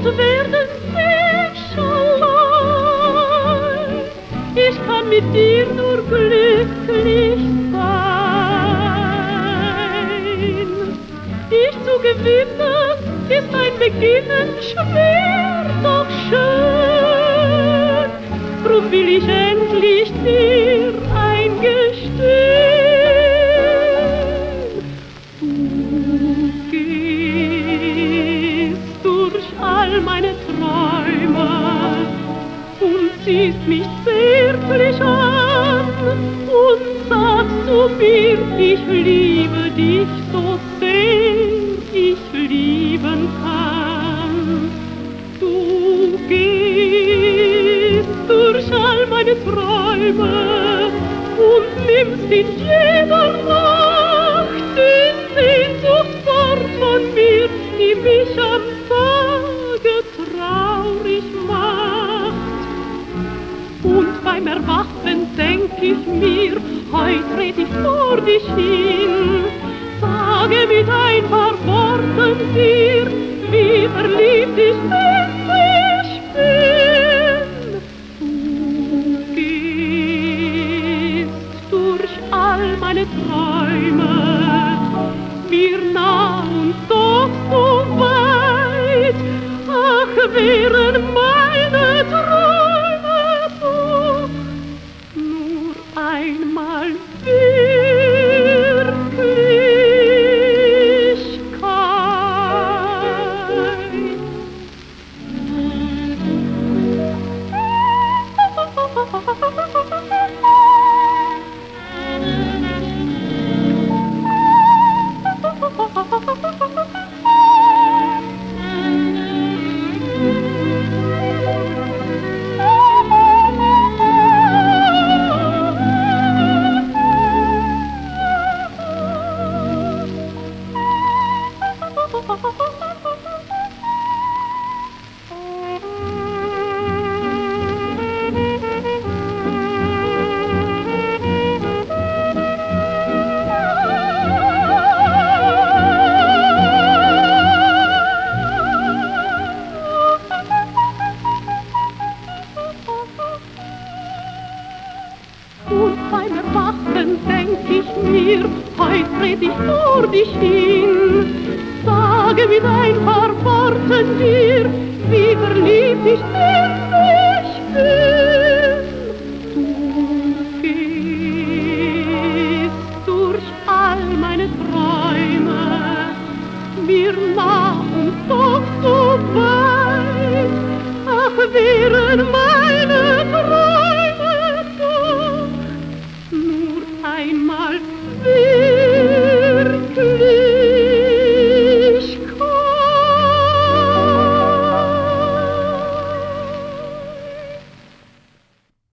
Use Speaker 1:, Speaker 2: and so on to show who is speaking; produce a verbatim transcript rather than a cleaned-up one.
Speaker 1: werden sich allein. Ich kann mit dir nur glücklich sein. Dich zu gewinnen ist ein Beginnen schwer, doch schön. Drum will ich endlich dir eingestehen. Du gehst durch all meine Träume und siehst mich zärtlich an und sagst zu mir, ich liebe dich so sehr ich lieben kann. Du gehst durch all meine Träume und nimmst in jeder Nacht die Sehnsucht fort von mir, die mich am Tage traurig macht. Und beim Erwachen denk ich mir, heut red ich vor dich hin, sage mit ein paar Worten dir, wie verliebt ich wirklich bin. Du gehst durch all meine Träume, mir nah und doch so weit. Ach, wären meine Träume doch nur einmal und beim Erwachen denk ich mir, heut red ich vor dich hin, sage mit ein paar Worten dir, wie verliebt ich wirklich bin. Du gehst durch all meine Träume, mir nah und doch so weit. Ach, wären meine Träume doch nur einmal